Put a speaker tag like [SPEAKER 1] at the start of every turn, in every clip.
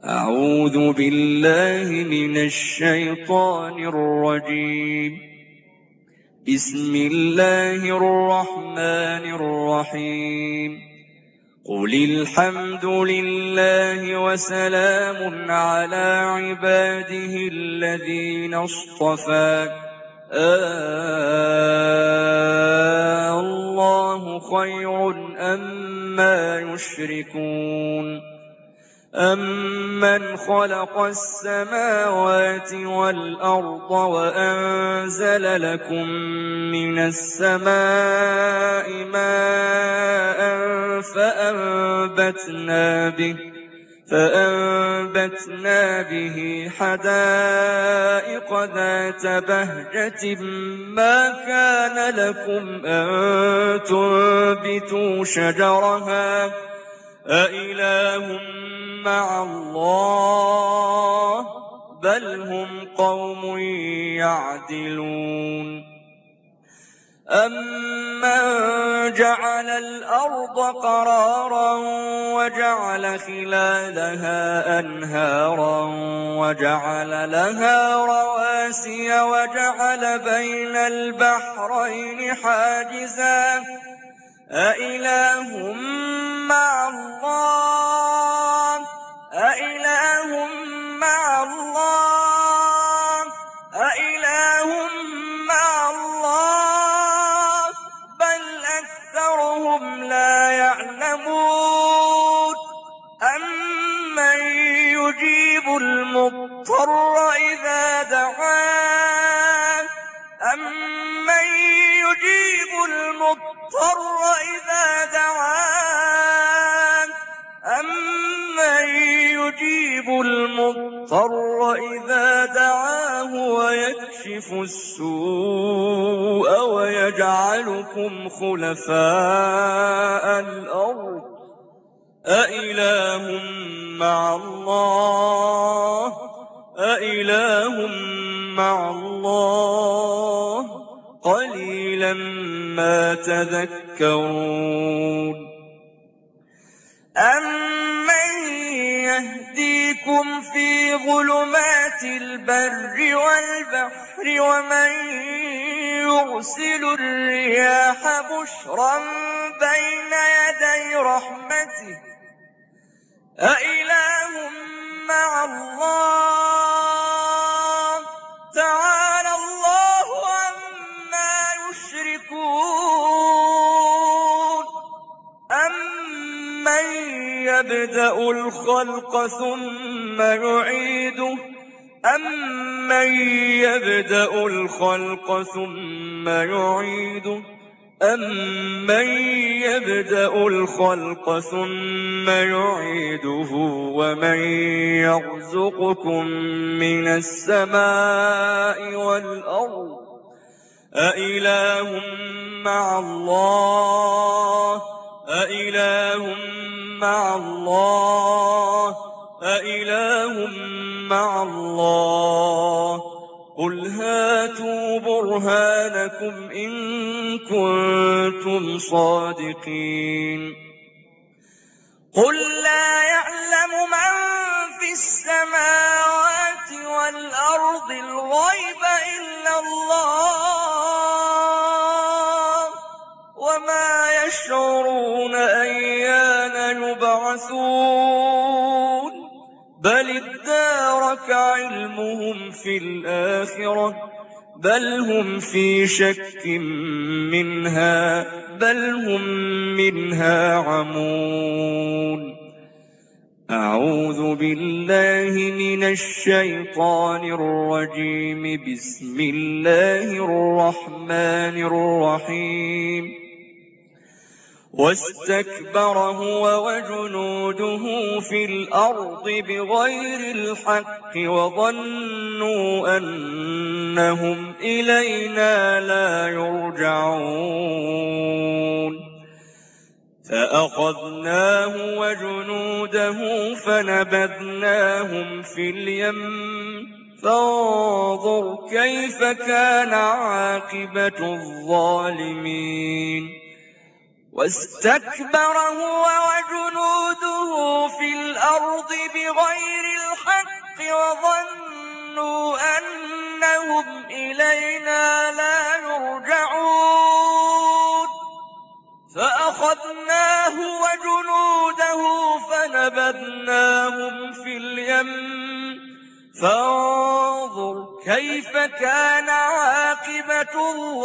[SPEAKER 1] أعوذ بالله من الشيطان الرجيم. بسم الله الرحمن الرحيم. قل الحمد لله وسلام على عباده الذين اصطفى الله خير أما يشركون أمن خلق السماوات والأرض وأنزل لكم من السماء ماء فأنبتنا به حدائق ذات بهجة ما كان لكم أن تنبتوا شجرها أإله مع الله بل هم قوم يعدلون أمن جعل الأرض قرارا وجعل خلالها أنهارا وجعل لها رواسي وجعل بين البحرين حاجزا أإله مع الله أإله مع الله أإله مع الله بل أكثرهم لا يعلمون أمن يجيب المضطر إذا دعاه أمن يجيب المضطر إذا دعاه أمن يجيب المضطر إذا دعاه ويكشف السوء ويجعلكم خلفاء الأرض أإله مع الله أإله مع الله قليلا ما تذكرون أمن يهديكم في ظلمات البر والبحر ومن يرسل الرياح بشرا بين يدي رحمته أإله مع الله تعالى الله عما يشركون أمن يبدأ الخلق ثم يعيده أمن يبدأ الخلق ثم يعيده أمن يبدأ الخلق ثم يعيده ومن يرزقكم من السماء والأرض أإله مع الله أإله مع الله أإله مع الله قل هاتوا برهانكم إن كنتم صادقين قل لا يعلم من في السماوات والأرض الغيب إلا الله وما يشعرون أيان يبعثون بل ادارك علمهم في الآخرة بل هم في شك منها بل هم منها عمون أعوذ بالله من الشيطان الرجيم بسم الله الرحمن الرحيم واستكبر هو وجنوده في الأرض بغير الحق وظنوا أنهم إلينا لا يرجعون فأخذناه وجنوده فنبذناهم في اليم فانظر كيف كان عاقبة الظالمين واستكبر هو وجنوده في الأرض بغير الحق وظنوا أنهم إلينا لا يرجعون فأخذناه وجنوده فنبذناهم في اليم فانظر كيف كان عاقبة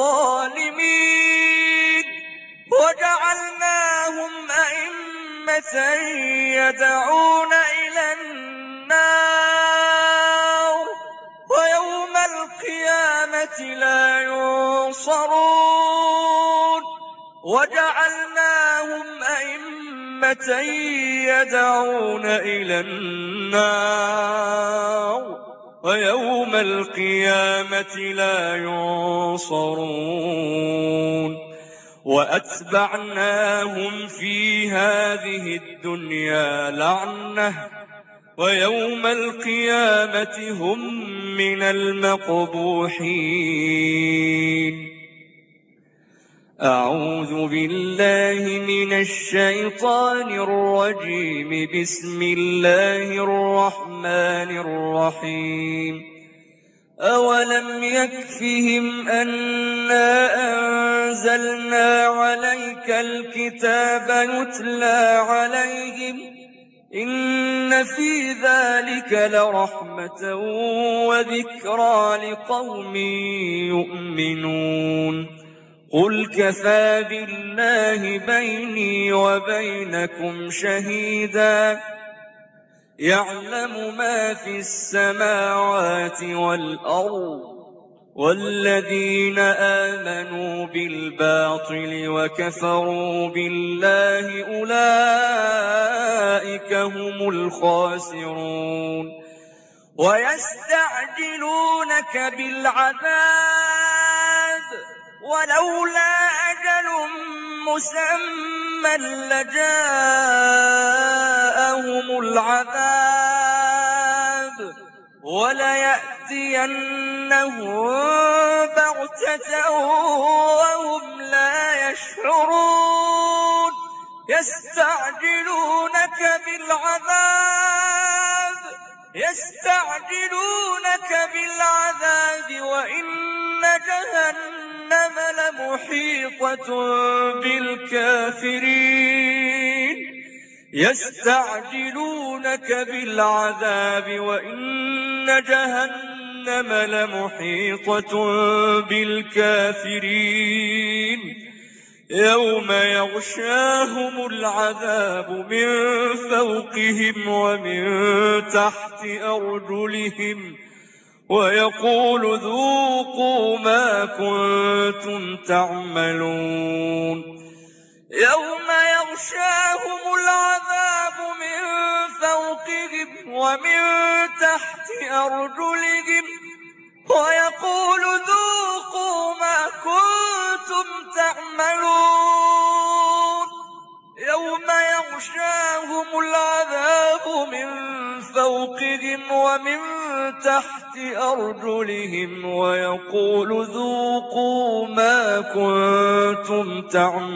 [SPEAKER 1] الظالمين وجعلناهم أئمة يدعون إلى النار ويوم القيامة لا ينصرون وجعلناهم أئمة يدعون إلى النار ويوم القيامة لا ينصرون وأتبعناهم في هذه الدنيا لعنة ويوم القيامة هم من المقبوحين. أعوذ بالله من الشيطان الرجيم. بسم الله الرحمن الرحيم. أولم يكفهم أنا أنزلنا عليك الكتاب يتلى عليهم إن في ذلك لرحمة وذكرى لقوم يؤمنون. قل كفى بالله بيني وبينكم شهيدا يعلم ما في السماوات والأرض والذين آمنوا بالباطل وكفروا بالله أولئك هم الخاسرون. ويستعجلونك بالعذاب ولولا أجل مسمى لجاءهم العذاب وليأتينهم بغتة وهم لا يشعرون. يستعجلونك بالعذاب وإن جهنم لمحيطة بالكافرين. يستعجلونك بالعذاب وإن جهنم لمحيطة بالكافرين. يوم يغشاهم العذاب من فوقهم ومن تحت أرجلهم ويقول ذوقوا ما كنتم تعملون. يوم يغشاهم العذاب من فوقهم ومن تحت أرجلهم ويقول ذوقوا ما كنتم تعملون. يوم يغشاهم العذاب من فوقهم ومن تحت أرجلهم ويقول ذوقوا ما كنتم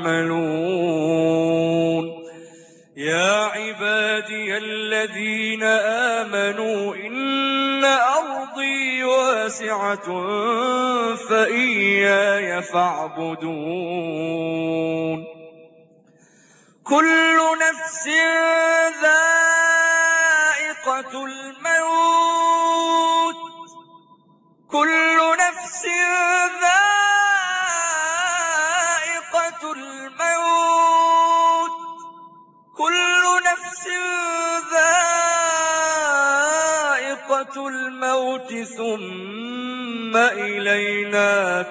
[SPEAKER 1] تعملون. يا عبادي الذين آمنوا إن أرضي واسعة فإياي فاعبدون. كل نفس ذائقة الموت ثم إلينا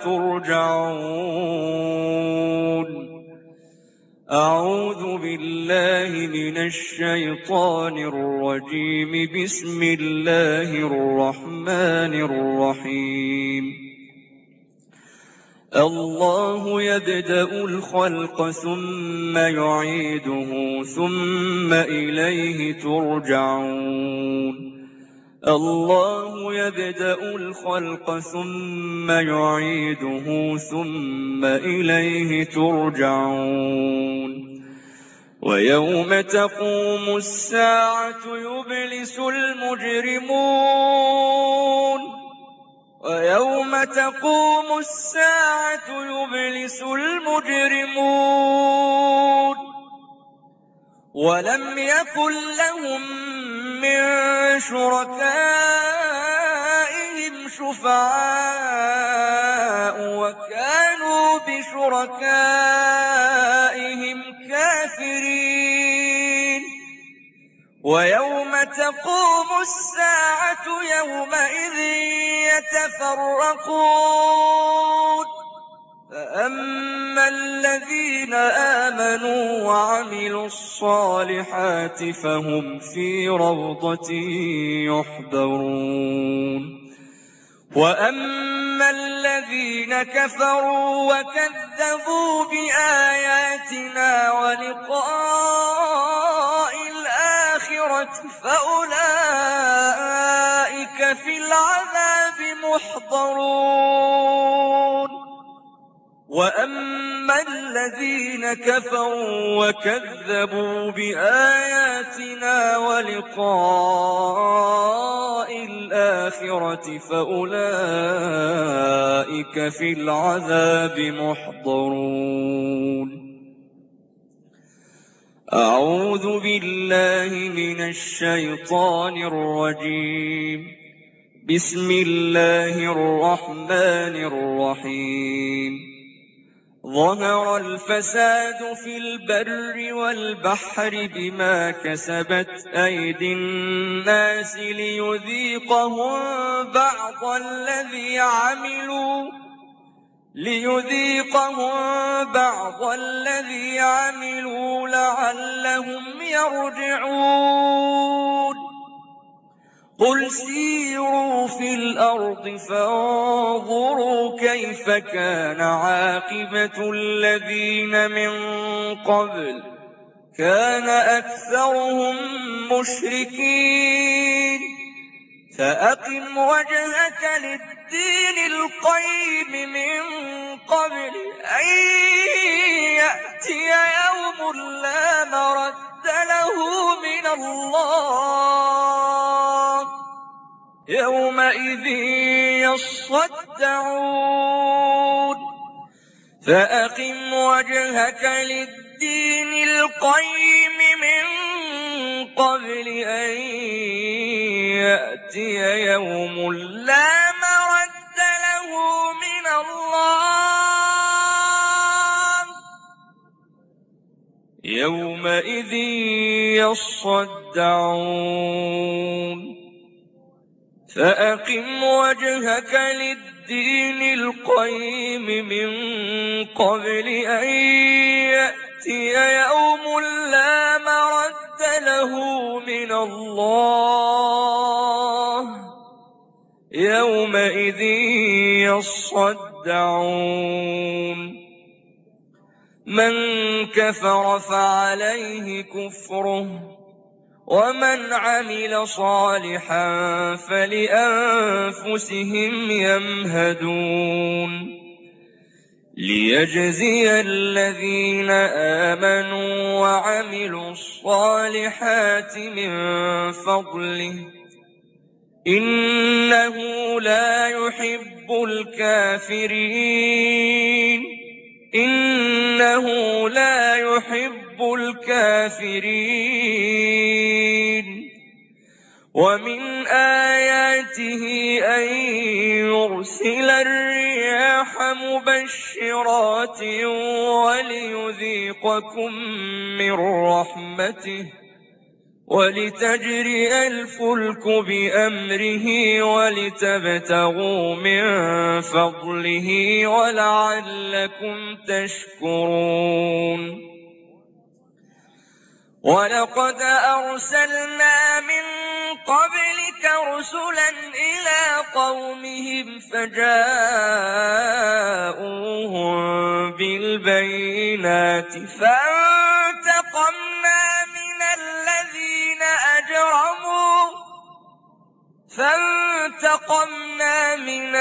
[SPEAKER 1] ترجعون. أعوذ بالله من الشيطان الرجيم. بسم الله الرحمن الرحيم. الله يبدأ الخلق ثم يعيده ثم إليه ترجعون. الله يبدأ الخلق ثم يعيده ثم إليه ترجعون ويوم تقوم الساعة يبلس المجرمون ولم يكن لهم من شركائهم شفعاء وكانوا بشركائهم كافرين ويوم تقوم الساعة يومئذ يتفرقون فأما الذين آمنوا وعملوا الصالحات فهم في روضة يحبرون وأما الذين كفروا وكذبوا بآياتنا ولقاء الآخرة فأولئك في العذاب محضرون وأما الذين كفروا وكذبوا بآياتنا ولقاء الآخرة فأولئك في العذاب محضرون أعوذ بالله من الشيطان الرجيم بسم الله الرحمن الرحيم ظهر الفساد في البر والبحر بما كسبت أيدي الناس ليذيقهم بعض الذي عملوا لعلهم يرجعون قل سيروا في الأرض فانظروا كيف كان عاقبة الذين من قبل كان أكثرهم مشركين فأقم وجهك للدين القيم من قبل أن يأتي يوم لا مرد له من الله يومئذ يصدعون فأقم وجهك للدين القيم من قبل أن يأتي يوم لا مرد له من الله يومئذ يصدعون فأقم وجهك للدين القيم من قبل أن يأتي يوم لا مرد له من الله يومئذ يصدعون من كفر فعليه كفره ومن عمل صالحا فلأنفسهم يمهدون ليجزي الذين آمنوا وعملوا الصالحات من فضله إنه لا يحب الكافرين ومن آياته أن يرسل الرياح مبشرات وليذيقكم من رحمته ولتجري الفلك بأمره ولتبتغوا من فضله ولعلكم تشكرون ولقد أرسلنا من قبلك رسلا إلى قومهم فجاءوهم بالبينات فانتقمنا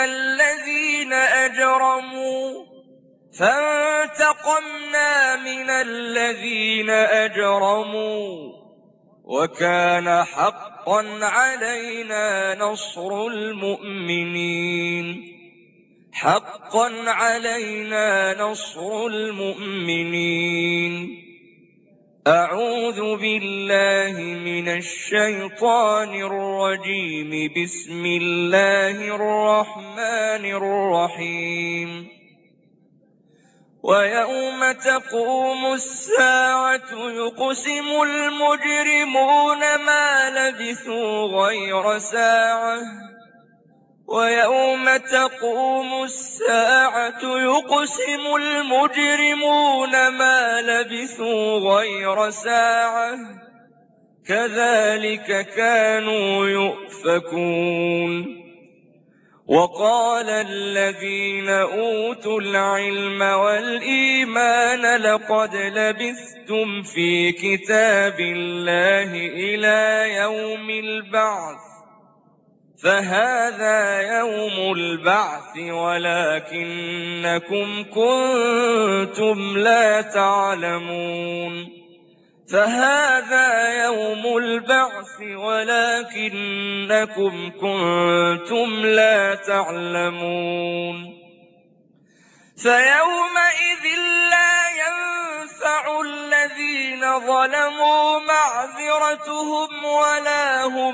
[SPEAKER 1] من الذين أجرموا وكان حقا علينا نصر المؤمنين. أعوذ بالله من الشيطان الرجيم. بسم الله الرحمن الرحيم. ويوم تقوم الساعة يقسم المجرمون ما لبثوا غير ساعة كذلك كانوا يؤفكون. وقال الذين أوتوا العلم والإيمان لقد لبثتم في كتاب الله إلى يوم البعث فهذا يوم البعث ولكنكم كنتم لا تعلمون. فيومئذ لا ينفع الذين ظلموا معذرتهم ولا هم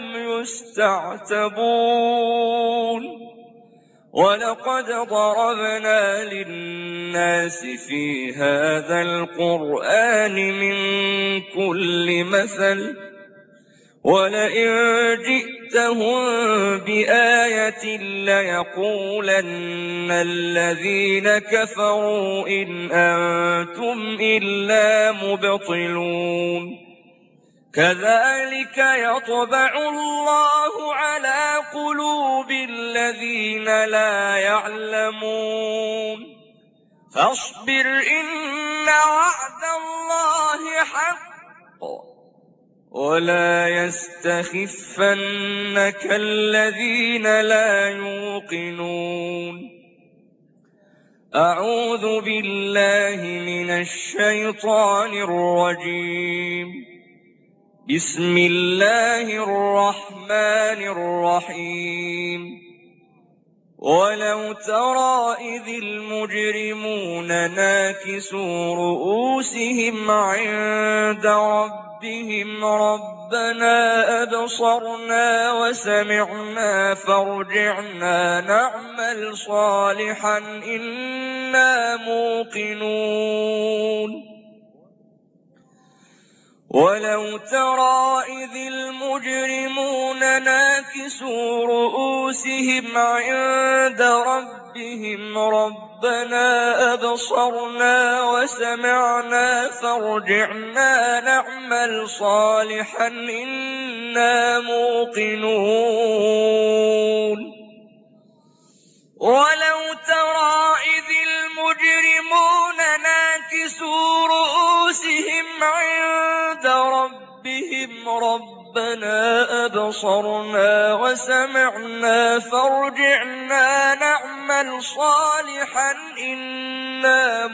[SPEAKER 1] يستعتبون. ولقد ضربنا للناس في هذا القرآن من كل مثل ولئن جئتهم بآية ليقولن الذين كفروا إن أنتم إلا مبطلون. كذلك يطبع الله على قلوب الذين لا يعلمون. فاصبر إن وعد الله حق ولا يستخفنك الذين لا يوقنون. أعوذ بالله من الشيطان الرجيم. بسم الله الرحمن الرحيم. ولو ترى إذ المجرمون ناكسوا رؤوسهم عند ربهم ربنا أبصرنا وسمعنا فارجعنا نعمل صالحا إنا موقنون. ولو ترى إذ المجرمون ناكسوا رؤوسهم عند ربهم ربنا أبصرنا وسمعنا فارجعنا نعمل صالحا إنا موقنون. ولو ترى إذ المجرمون ناكسوا رؤوسهم عند ربهم ربنا أبصرنا وسمعنا فارجعنا نعمل صالحا إنا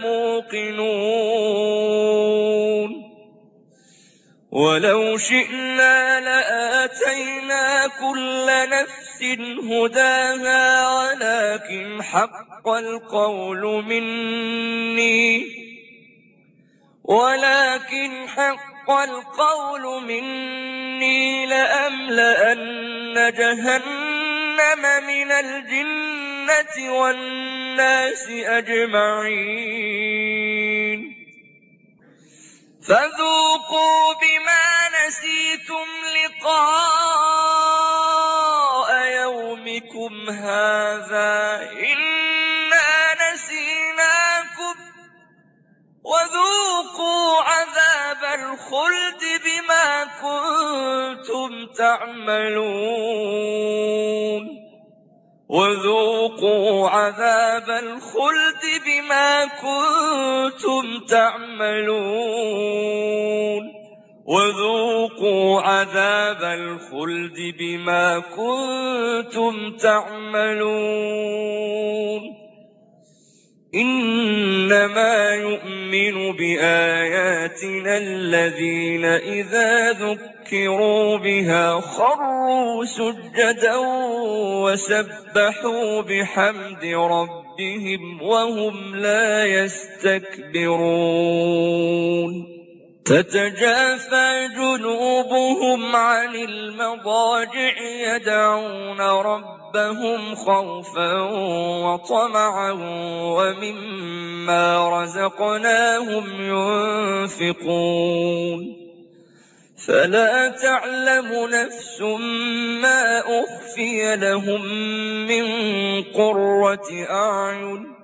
[SPEAKER 1] موقنون. ولو شئنا لآتينا كل نفس هداها ولكن حق القول مني لأملأن جهنم من الجنة والناس أجمعين. فذوقوا بما نسيتم لقاء يومكم هذا إنا نسيناكم وذوقوا عذاب الخلد بما كنتم تعملون. وذوقوا عذاب الخلد بما كنتم تعملون إنما يؤمن بآياتنا الذين إذا ذكروا بها خروا سجدا وسبحوا بحمد ربهم وهم لا يستكبرون تتجافى جنوبهم عن المضاجع يدعون ربهم خوفا وطمعا ومما رزقناهم ينفقون فلا تعلم نفس ما أخفي لهم من قرة أعين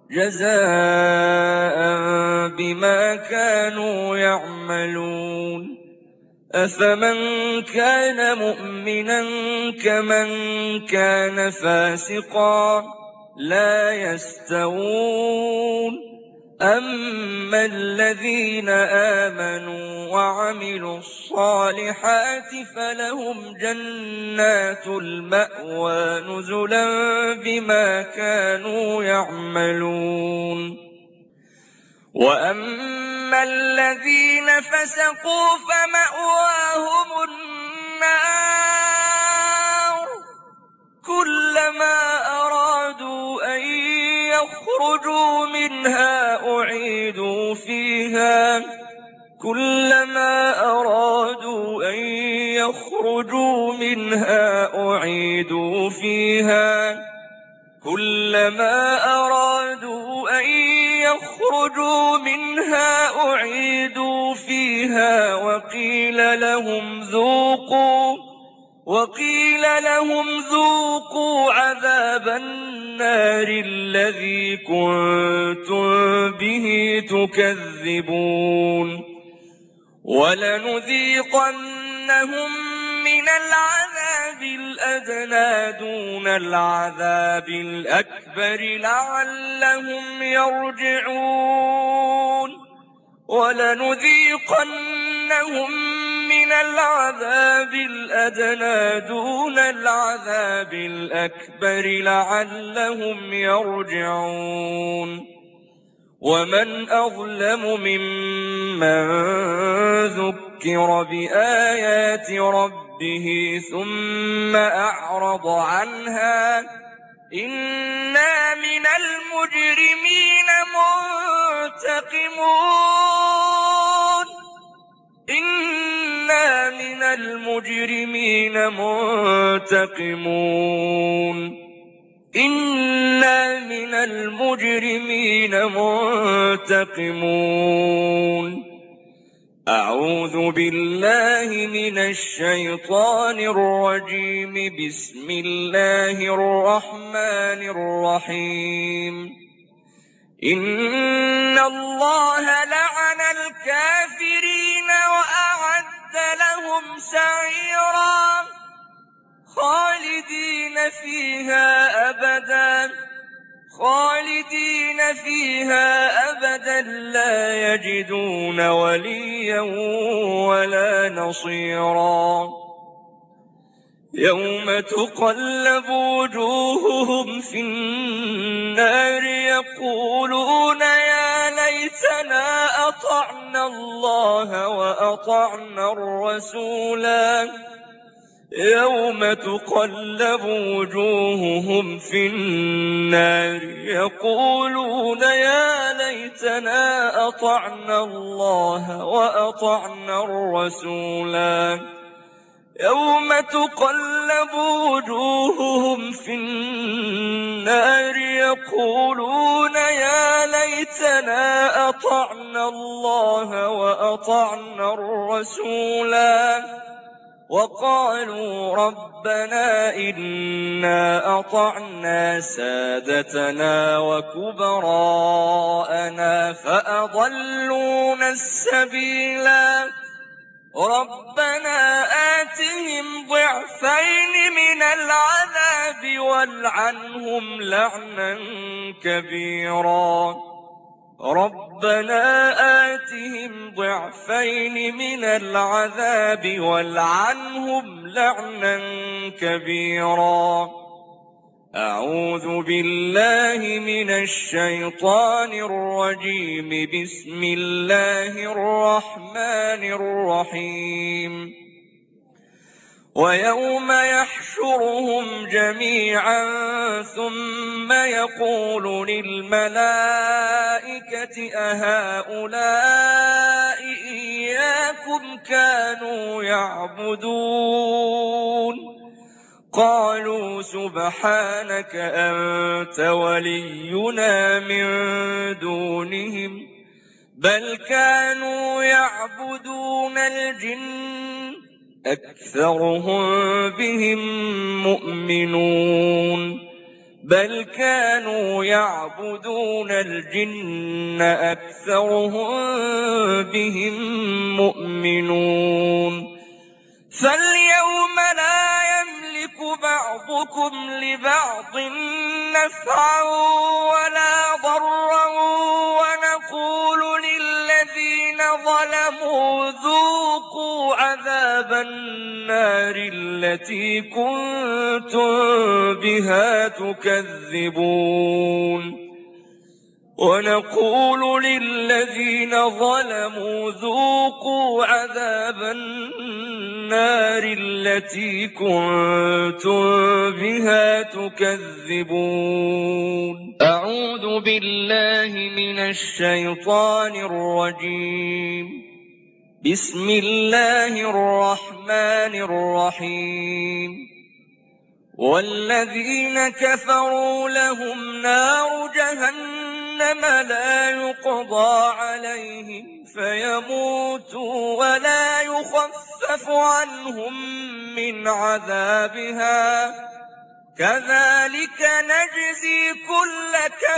[SPEAKER 1] جزاء بما كانوا يعملون أفمن كان مؤمنا كمن كان فاسقا لا يستوون أما الذين آمنوا وعملوا الصالحات فلهم جنات المأوى نزلا بما كانوا يعملون وأما الذين فسقوا فمأواهم النار كلما أرادوا أن يخرجوا منها أعيدوا فيها كلما أرادوا أن يخرجوا منها أعيدوا فيها كلما أرادوا أن يخرجوا منها أعيدوا فيها وقيل لهم ذوقوا عذاب النار الذي كنتم به تكذبون ولنذيقنهم من العذاب الأدنى دون العذاب الأكبر لعلهم يرجعون ولنذيقنهم من العذاب الأدنى دون العذاب الأكبر لعلهم يرجعون ومن أظلم ممن ذكر بآيات ربه ثم أعرض عنها إنا من المجرمين منتقمون أعوذ بالله من الشيطان الرجيم بسم الله الرحمن الرحيم إن الله لعن الكافرين وأعد لهم سعيرا خالدين فيها أبدا لا يجدون وليا ولا نصيرا يوم تقلب وجوههم في النار يقولون يا ليتنا أطعنا الله وأطعنا الرسولا يوم تقلب وجوههم في النار يقولون يا ليتنا أطعنا الله وأطعنا الرسولا يوم تقلب وجوههم في النار يقولون يا ليتنا أطعنا الله وأطعنا الرسولا وقالوا ربنا إنا أطعنا سادتنا وكبراءنا فأضلونا السبيلا ربنا آتهم ضعفين من العذاب والعنهم لعنا كبيرا ربنا آتهم ضعفين من العذاب والعنهم لعنا كبيرا. أعوذ بالله من الشيطان الرجيم. بسم الله الرحمن الرحيم. ويوم يحشرهم جميعا ثم يقول للملائكة أهؤلاء إياكم كانوا يعبدون؟ قالوا سبحانك أنت ولينا من دونهم بل كانوا يعبدون الجن أكثرهم بهم مؤمنون. بل كانوا يعبدون الجن أكثرهم بهم مؤمنون. فاليوم لا يملك بعضكم لبعض نفعا ولا ضرا ونقول للذين ظلموا ذوقوا عذاب النار التي كنتم بها تكذبون. ونقول للذين ظلموا ذوقوا عذاب النار التي كنتم بها تكذبون. أعوذ بالله من الشيطان الرجيم. بسم الله الرحمن الرحيم. والذين كفروا لهم نار جهنم لا يقضى عليهم فيموتوا ولا يخفف عنهم من عذابها كذلك نجزي كل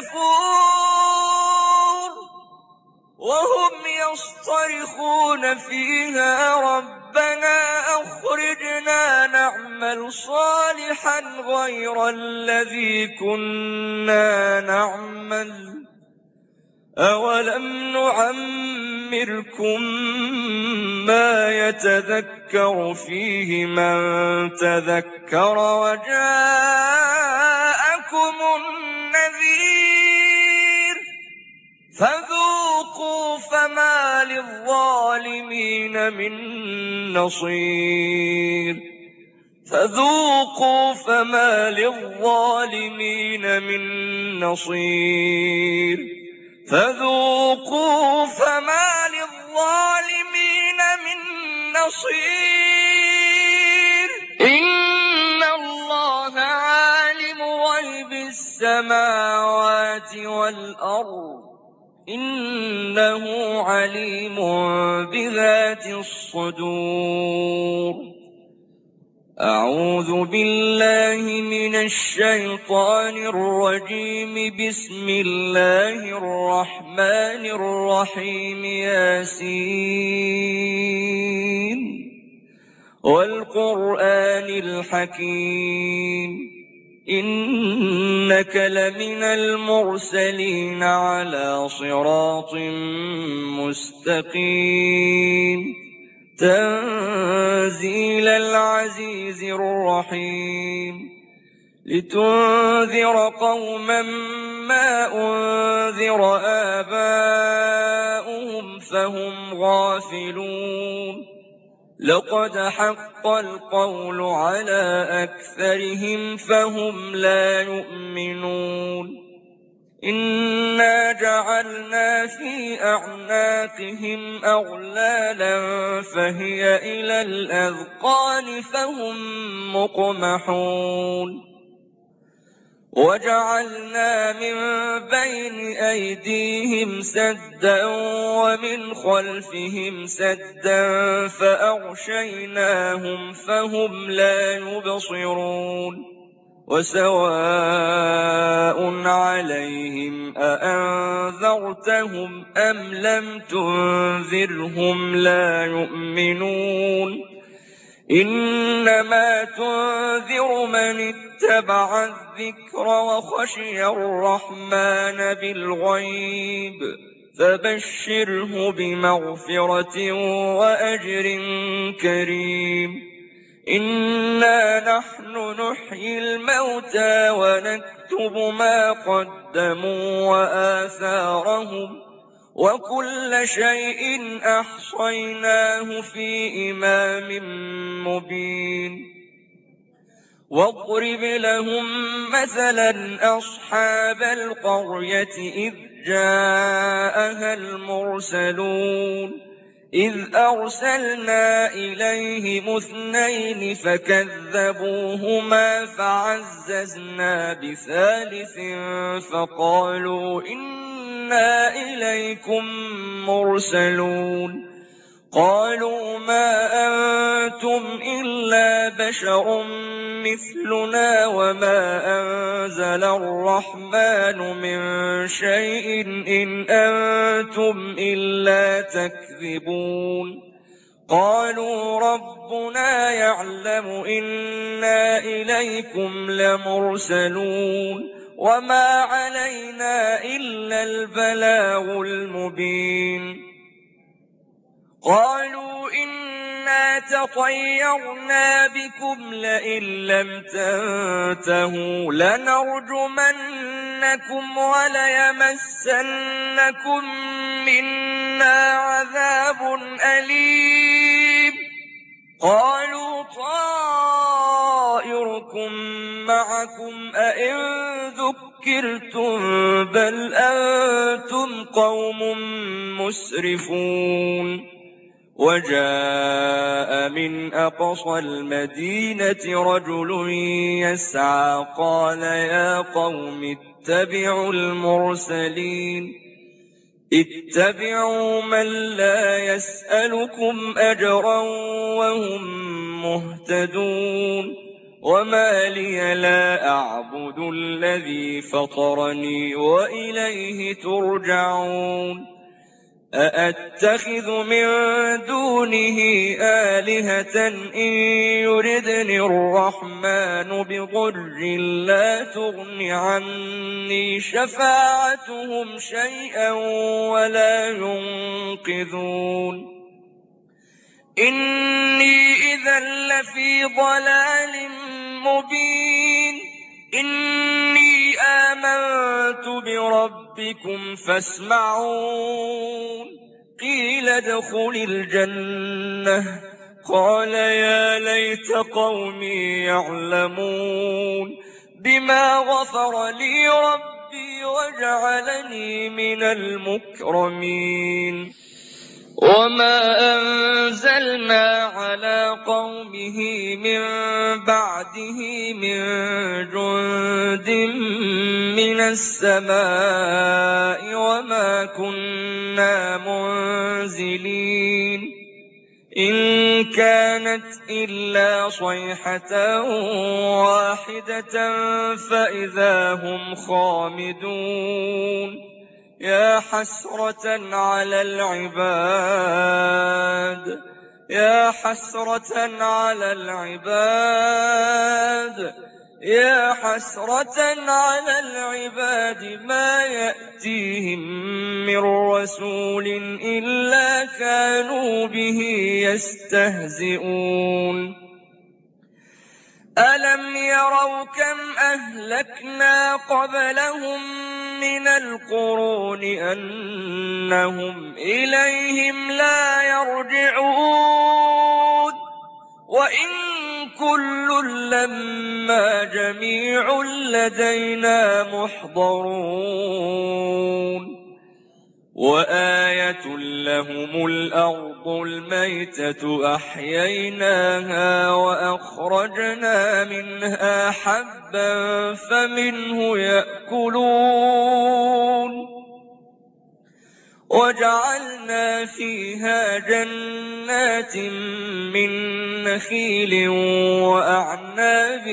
[SPEAKER 1] كفور. وهم يصطرخون فيها ربنا أخرجنا نعمل صالحا غير الذي كنا نعمل أولم نعمركم ما يتذكر فيه من تذكر وجاءكم النذير فذوقوا فما للظالمين من نصير. فذوقوا فما للظالمين من نصير. فذوقوا فما للظالمين من نصير. إن الله عالم غيب السماوات والأرض إنه عليم بذات الصدور. أعوذ بالله من الشيطان الرجيم. بسم الله الرحمن الرحيم. ياسين والقرآن الحكيم إنك لمن المرسلين على صراط مستقيم. تنزيل العزيز الرحيم. لتنذر قوما ما أنذر آباؤهم فهم غافلون. لقد حق القول على أكثرهم فهم لا يؤمنون. إنا جعلنا في أعناقهم أغلالا فهي إلى الأذقان فهم مقمحون. وجعلنا من بين أيديهم سدا ومن خلفهم سدا فأغشيناهم فهم لا يبصرون. وسواء عليهم أأنذرتهم أم لم تنذرهم لا يؤمنون. إنما تنذر من اتبع الذكر وخشي الرحمن بالغيب فبشره بمغفرة وأجر كريم. إنا نحن نحيي الموتى ونكتب ما قدموا وآثارهم وكل شيء أحصيناه في إمام مبين. واضرب لهم مثلا أصحاب القرية إذ جاءها المرسلون إذ أرسلنا إليهم 2 فكذبوهما فعززنا بثالث فقالوا إنا إليكم مرسلون. قالوا ما أنتم إلا بشر مثلنا وما أنزل الرحمن من شيء إن أنتم إلا تكذبون. قالوا ربنا يعلم إنا إليكم لمرسلون وما علينا إلا البلاغ المبين. قالوا إنا تطيرنا بكم لئن لم تنتهوا لنرجمنكم وليمسنكم منا عذاب أليم. قالوا طائركم معكم أئن ذكرتم بل أنتم قوم مسرفون. وجاء من أقصى المدينة رجل يسعى قال يا قوم اتبعوا المرسلين اتبعوا من لا يسألكم أجرا وهم مهتدون. وما لي لا أعبد الذي فطرني وإليه ترجعون. أأتخذ من دونه آلهة إن يردني الرحمن بضر لا تغن عني شفاعتهم شيئا ولا ينقذون. إني إذا لفي ضلال مبين. إني آمنت بربكم فاسمعون. قيل ادخل الجنة قال يا ليت قومي يعلمون بما غفر لي ربي وجعلني من المكرمين. وما أنزلنا على قومه من بعده من جند من السماء وما كنا منزلين. إن كانت إلا صيحة واحدة فإذا هم خامدون. يا حسرة على العباد يا حسرة على العباد يا حسرة على العباد ما يأتيهم من رسول إلا كانوا به يستهزئون. ألم يروا كم أهلكنا قبلهم من القرون أنهم إليهم لا يرجعون. وإن كل لما جميع لدينا محضرون. وآية لهم الأرض الميتة أحييناها وأخرجنا منها حبا فمنه يأكلون. وجعلنا فيها جنات من نخيل وأعناب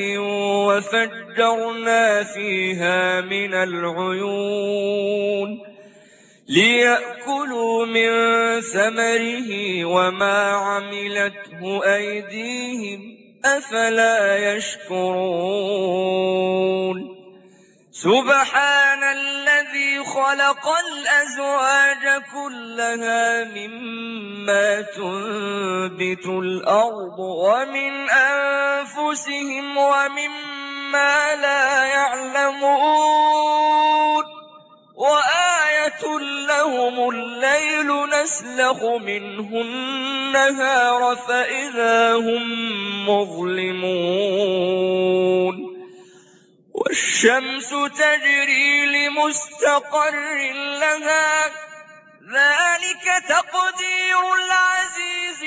[SPEAKER 1] وفجرنا فيها من العيون ليأكلوا من ثمره وما عملته أيديهم أفلا يشكرون. سبحان الذي خلق الأزواج كلها مما تنبت الأرض ومن أنفسهم ومما لا يعلمون وآية لهم الليل نسلخ منه النهار فإذا هم مظلمون والشمس تجري لمستقر لها ذلك تقدير العزيز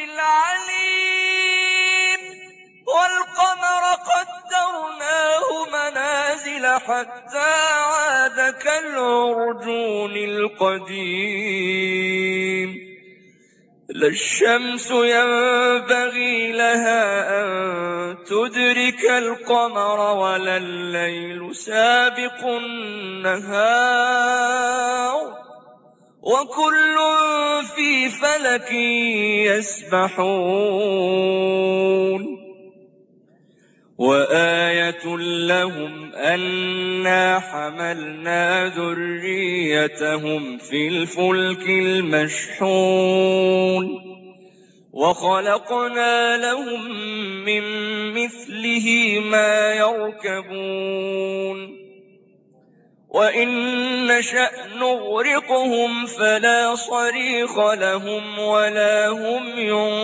[SPEAKER 1] العليم والقمر قدرناه منازل حتى عاد كالعرجون القديم لا الشمس ينبغي لها أن تدرك القمر ولا الليل سابق النهار وكل في فلك يسبحون وآية لهم أنا حملنا ذريتهم في الفلك المشحون وخلقنا لهم من مثله ما يركبون وإن نشأ نغرقهم فلا صريخ لهم ولا هم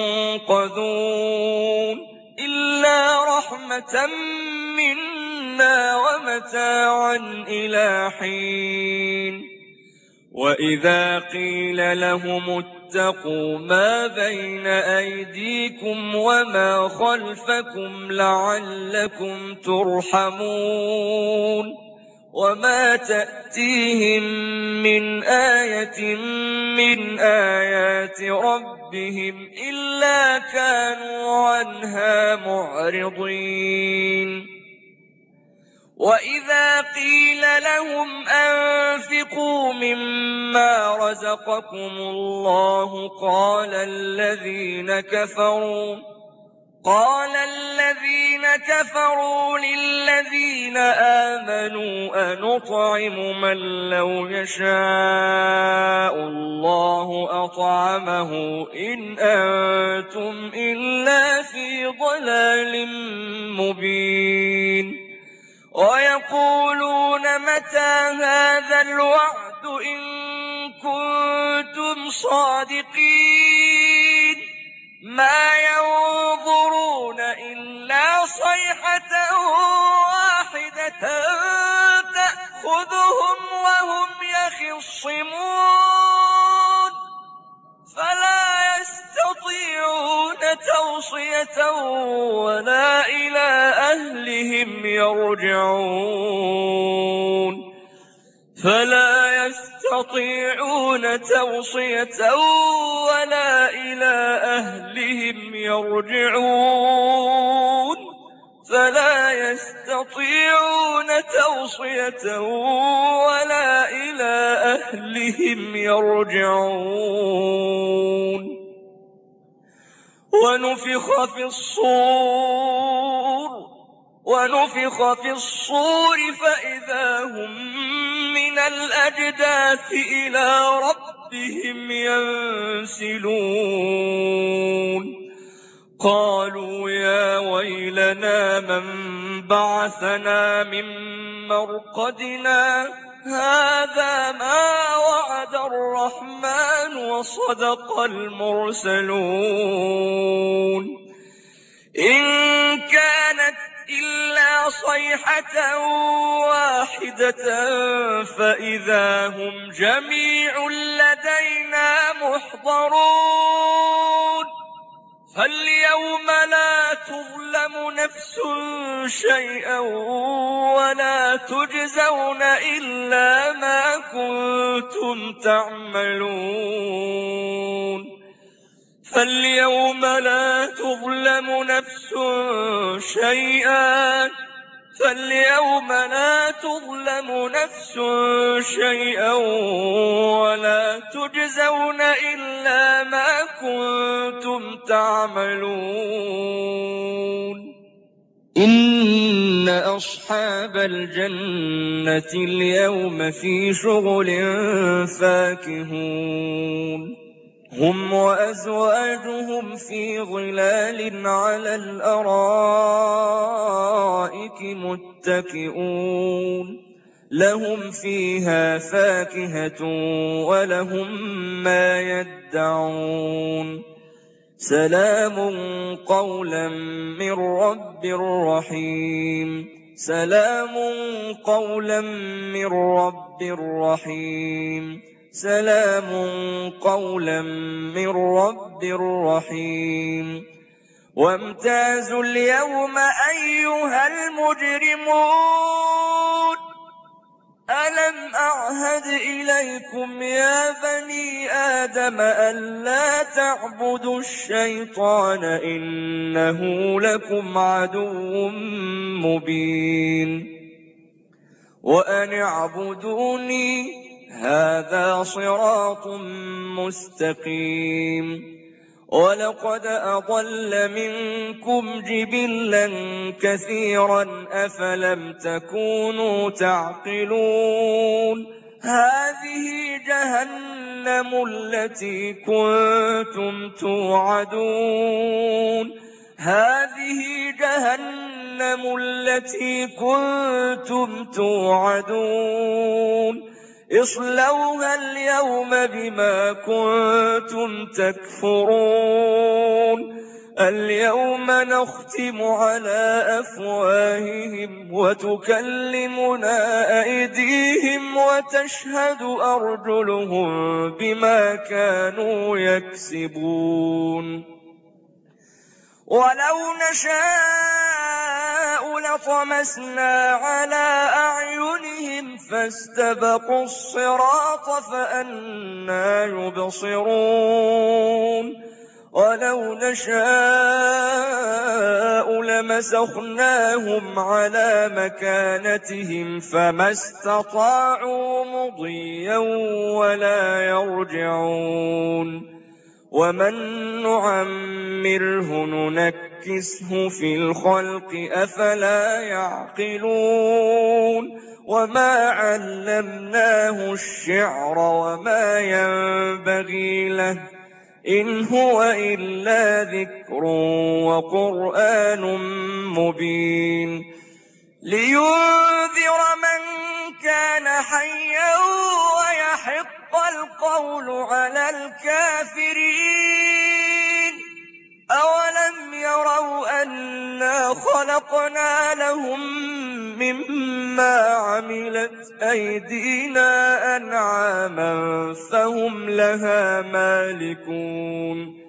[SPEAKER 1] ينقذون إلا رحمة منا ومتاعا إلى حين وإذا قيل لهم اتقوا ما بين أيديكم وما خلفكم لعلكم ترحمون وما تأتيهم من آية من آيات ربهم إلا كانوا عنها معرضين وإذا قيل لهم أنفقوا مما رزقكم الله قال الذين كفروا للذين آمنوا أنطعم من لو يشاء الله أطعمه إن أنتم إلا في ضلال مبين ويقولون متى هذا الوعد إن كنتم صادقين ما ينظرون إلا صيحة واحدة تأخذهم وهم يخصمون فلا يستطيعون توصية ولا إلى أهلهم يرجعون فلا يستطيعون توصية ولا إلى أهلهم يرجعون ونفخ في الصور فإذا هم من الأجداث إلى ربهم ينسلون قالوا يا ويلنا من بعثنا من مرقدنا هذا ما وعد الرحمن وصدق المرسلون إن كانت إلا صيحة واحدة فإذا هم جميع لدينا محضرون فاليوم لا تظلم نفس شيئا ولا تجزون إلا ما كنتم تعملون فاليوم لا تظلم نفس شيئا ولا تجزون إلا ما كنتم تعملون إن أصحاب الجنة اليوم في شغل فاكهون هم وأزواجهم في ظلال على الأرائك متكئون لهم فيها فاكهة ولهم ما يدعون سلام قولا من رب رحيم سلام قولا من رب رحيم سلام قولا من رب رحيم وامتازوا اليوم أيها المجرمون ألم أعهد إليكم يا بني آدم ألا تعبدوا الشيطان إنه لكم عدو مبين وأن اعبدوني هذا صراط مستقيم ولقد أضل منكم جبلا كثيرا أفلم تكونوا تعقلون هذه جهنم التي كنتم توعدون هذه جهنم التي كنتم توعدون اصلوها اليوم بما كنتم تكفرون اليوم نختم على أفواههم وتكلمنا أيديهم وتشهد أرجلهم بما كانوا يكسبون ولو نشاء لطمسنا على أعينهم فاستبقوا الصراط فأنى يبصرون ولو نشاء لمسخناهم على مكانتهم فما استطاعوا مضيا ولا يرجعون ومن نعمره ننكسه في الخلق أفلا يعقلون وما علمناه الشعر وما ينبغي له إن هو إلا ذكر وقرآن مبين لينذر من كان حيا ويحق القول على الكافرين أولم يروا أنا خلقنا لهم مما عملت أيدينا أنعاما فهم لها مالكون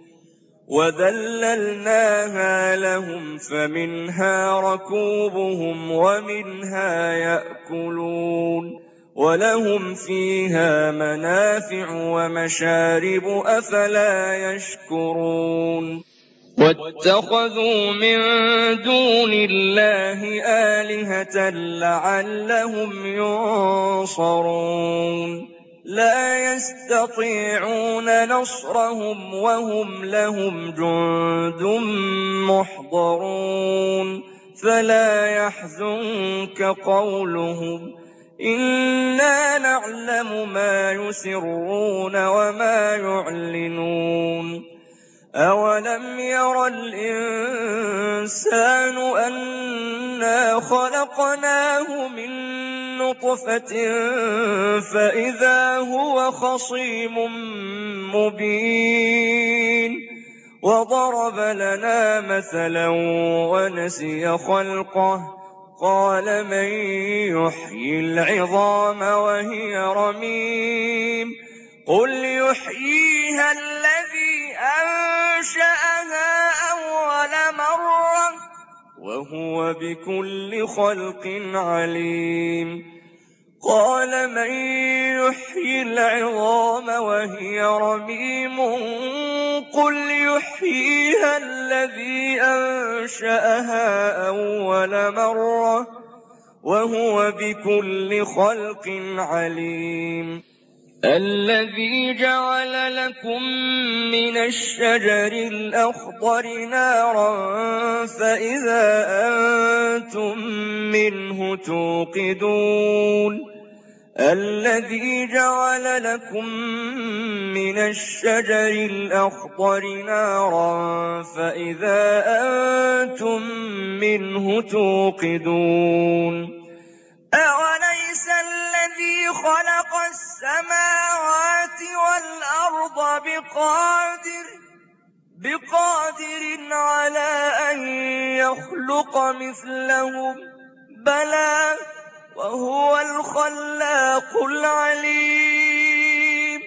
[SPEAKER 1] وذللناها لهم فمنها ركوبهم ومنها يأكلون ولهم فيها منافع ومشارب أفلا يشكرون واتخذوا من دون الله آلهة لعلهم ينصرون لا يستطيعون نصرهم وهم لهم جند محضرون فلا يحزنك قولهم إنا نعلم ما يسرون وما يعلنون أولم ير الإنسان أنا خلقناه من نطفة فإذا هو خصيم مبين وضرب لنا مثلا ونسي خلقه قال من يحيي العظام وهي رميم قل يحييها الذي أنشأها أول مرة وهو بكل خلق عليم قال من يحيي العظام وهي رميم قل يحييها الذي أنشأها أول مرة وهو بكل خلق عليم الذي جعل لكم من الشجر الأخضر نارا فإذا أنتم منه توقدون الذي جعل لكم من الشجر الأخضر نارا فإذا أنتم منه توقدون أوليس الذي خلق السماوات والأرض بقادر على أن يخلق مثلهم بلى وهو الخلاق العليم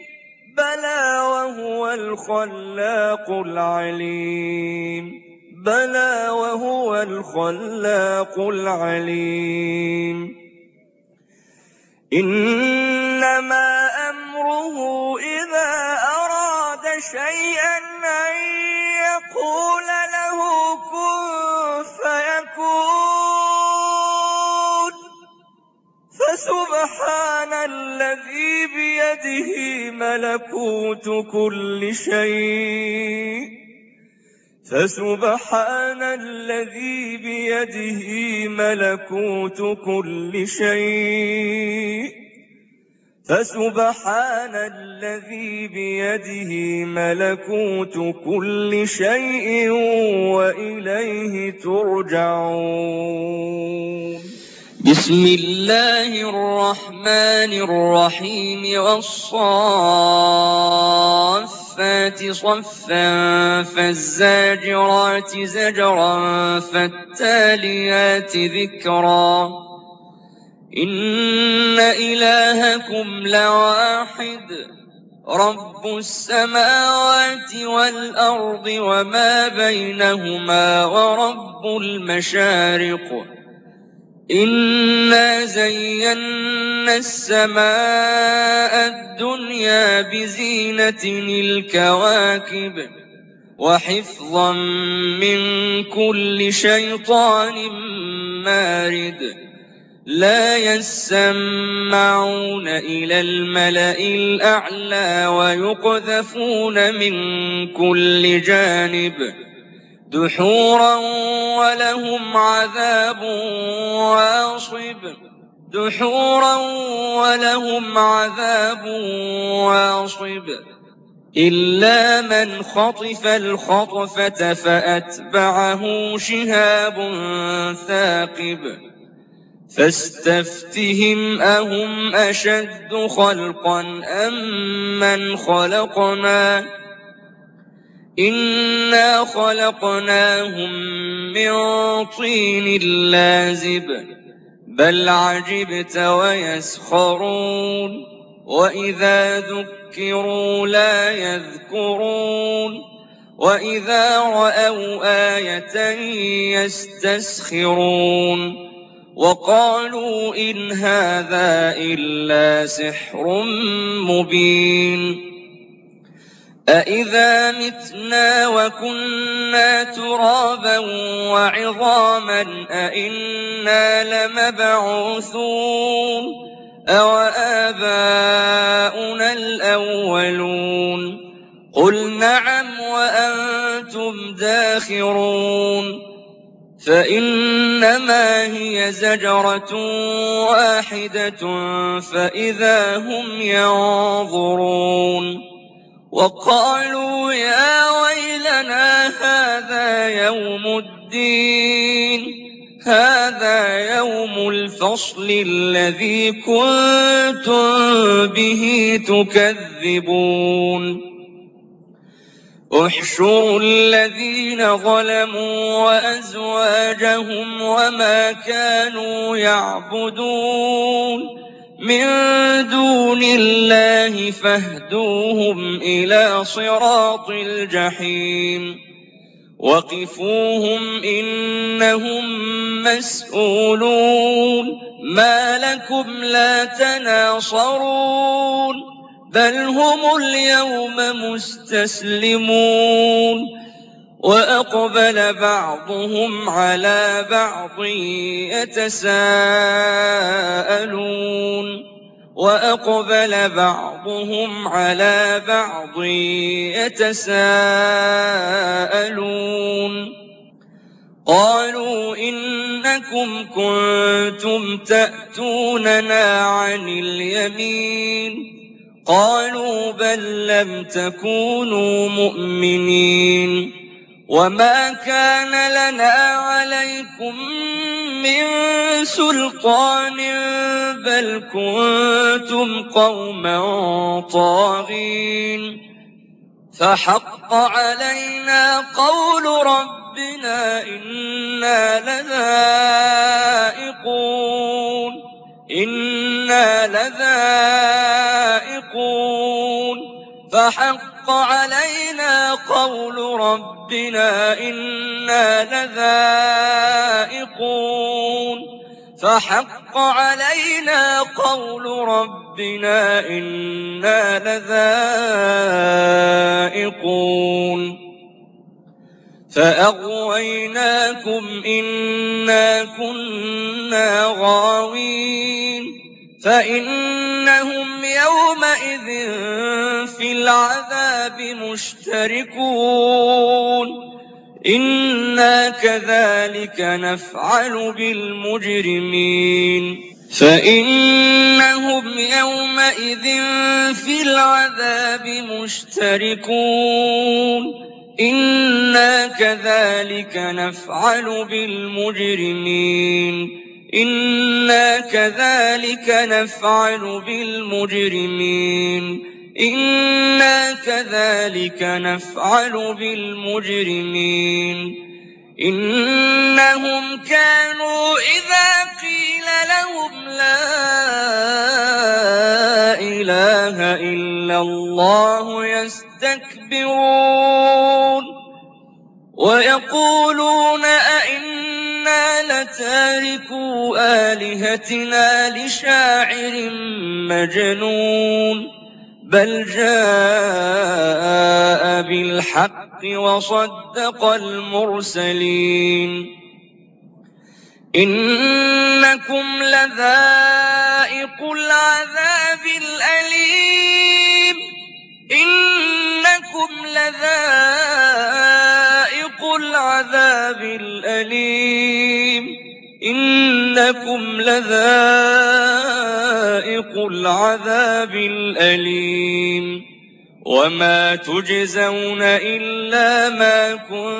[SPEAKER 1] بلى وهو الخلاق العليم إنما أمره إذا أراد شيئا أن يقول له كن فيكون فسبحان الذي بيده ملكوت كل شيء وإليه ترجعون بسم الله الرحمن الرحيم والصافات صفا فالزاجرات زجرا فالتاليات ذكرا إن إلهكم لواحد رب السماوات والأرض وما بينهما ورب المشارق إنا زينا السماء الدنيا بزينة الكواكب وحفظا من كل شيطان مارد لا يسمعون إلى الملأ الأعلى ويقذفون من كل جانب دحورا ولهم عذاب واصب إلا من خطف الخطفة فأتبعه شهاب ثاقب فاستفتهم أهم أشد خلقا أم من خلقنا إنا خلقناهم من طين لازب بل عجبت ويسخرون وإذا ذكروا لا يذكرون وإذا رأوا آية يستسخرون وقالوا إن هذا إلا سحر مبين أإذا متنا وكنا ترابا وعظاما أإنا لمبعوثون أوآباؤنا الأولون قل نعم وأنتم داخرون فإنما هي زجرة واحدة فإذا هم ينظرون وقالوا يا ويلنا هذا يوم الفصل الذي كنتم به تكذبون احشروا الذين ظلموا وأزواجهم وما كانوا يعبدون من دون الله فاهدوهم إلى صراط الجحيم وقفوهم إنهم مسؤولون ما لكم لا تناصرون بل هم اليوم مستسلمون وأقبل بعضهم على بعض يتساءلون وأقبل بعضهم على بعض يتساءلون قالوا إنكم كنتم تأتوننا عن اليمين قالوا بل لم تكونوا مؤمنين وما كان لنا عليكم من سلطان بل كنتم قوما طاغين فحق علينا قول ربنا إنا لذائقون فحق علينا قول ربنا إنا لذائقون فأغويناكم إنا كنا غاوين فإنهم يومئذ في العذاب مشتركون إنا كذلك نفعل بالمجرمين فإنهم يومئذ في العذاب مشتركون إنا كذلك نفعل بالمجرمين إنهم كانوا إذا قيل لهم لا إله إلا الله يستكبرون ويقولون أئنا لتاركو آلهتنا لشاعر مجنون بل جاء بالحق وصدق المرسلين إنكم لذائق العذاب الأليم وما تجزون إلا ما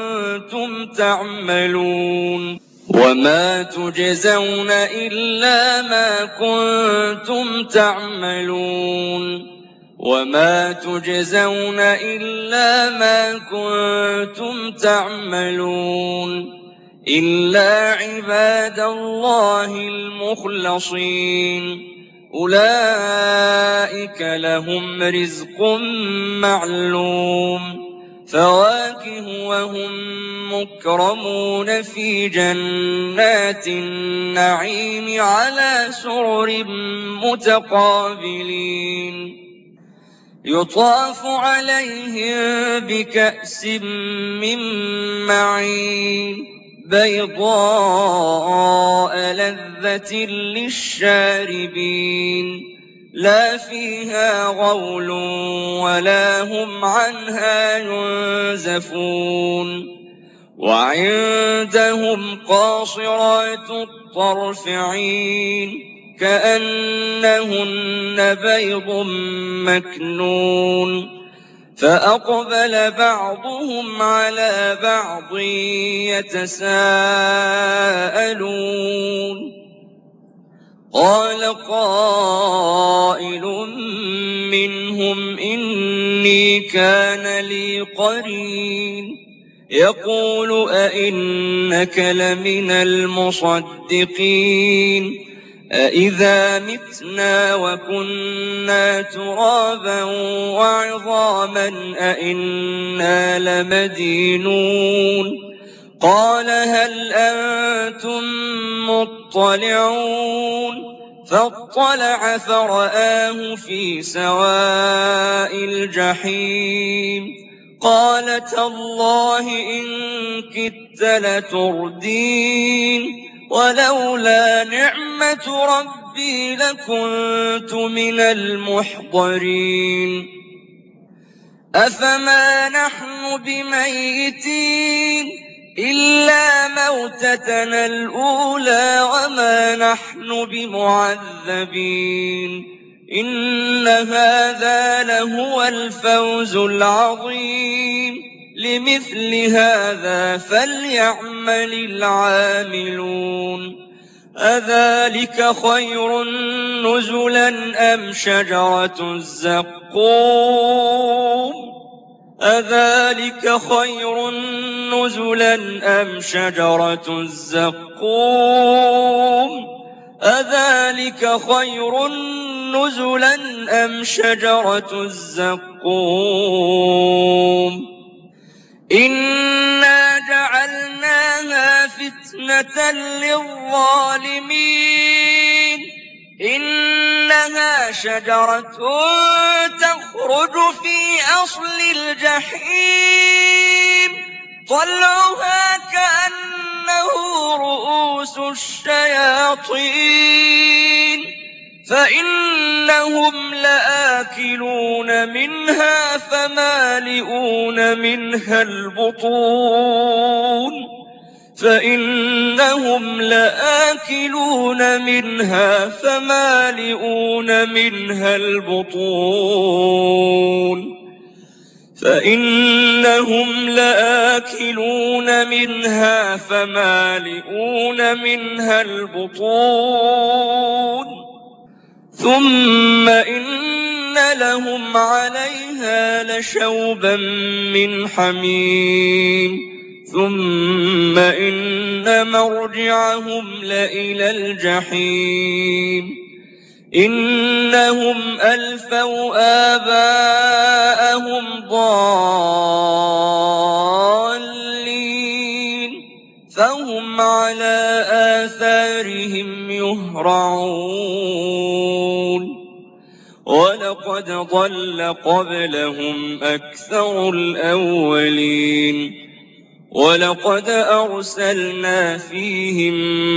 [SPEAKER 1] كنتم تعملون إلا عباد الله المخلصين أولئك لهم رزق معلوم فواكه وهم مكرمون في جنات النعيم على سرر متقابلين يطاف عليهم بكأس من معين بيضاء لذة للشاربين لا فيها غول ولا هم عنها ينزفون وعندهم قاصرات الطرف عين كأنهن بيض مكنون فأقبل بعضهم على بعض يتساءلون قال قائل منهم إني كان لي قرين يقول أئنك لمن المصدقين أإذا متنا وكنا ترابا وعظاما أئنا لمدينون قال هل أنتم مطلعون فاطلع فرآه في سواء الجحيم قال تالله إن كدت لتردين ولولا نعمة ربي ربي لكنت من المحضرين أفما نحن بميتين إلا موتتنا الأولى وما نحن بمعذبين إن هذا لهو الفوز العظيم لمثل هذا فليعمل العاملون أذلك خير نزلا أم شجرة الزقوم أذلك خير نزلا أم شجرة الزقوم أذلك خير نزلا أم شجرة الزقوم إنا جعلناها فتنة للظالمين إنها شجرة تخرج في أصل الجحيم طلعها كأنه رؤوس الشياطين فإنهم لآكلون منها فمالئون منها البطون فإنهم لآكلون منها فمالئون منها البطون فإنهم لآكلون منها فمالئون منها البطون ثم إن لهم عليها لشوبا من حميم ثم إن مرجعهم لإلى الجحيم إنهم ألفوا آباءهم ضالين فهم على آثارهم يهرعون ولقد ضل قبلهم أكثر الأولين ولقد أرسلنا فيهم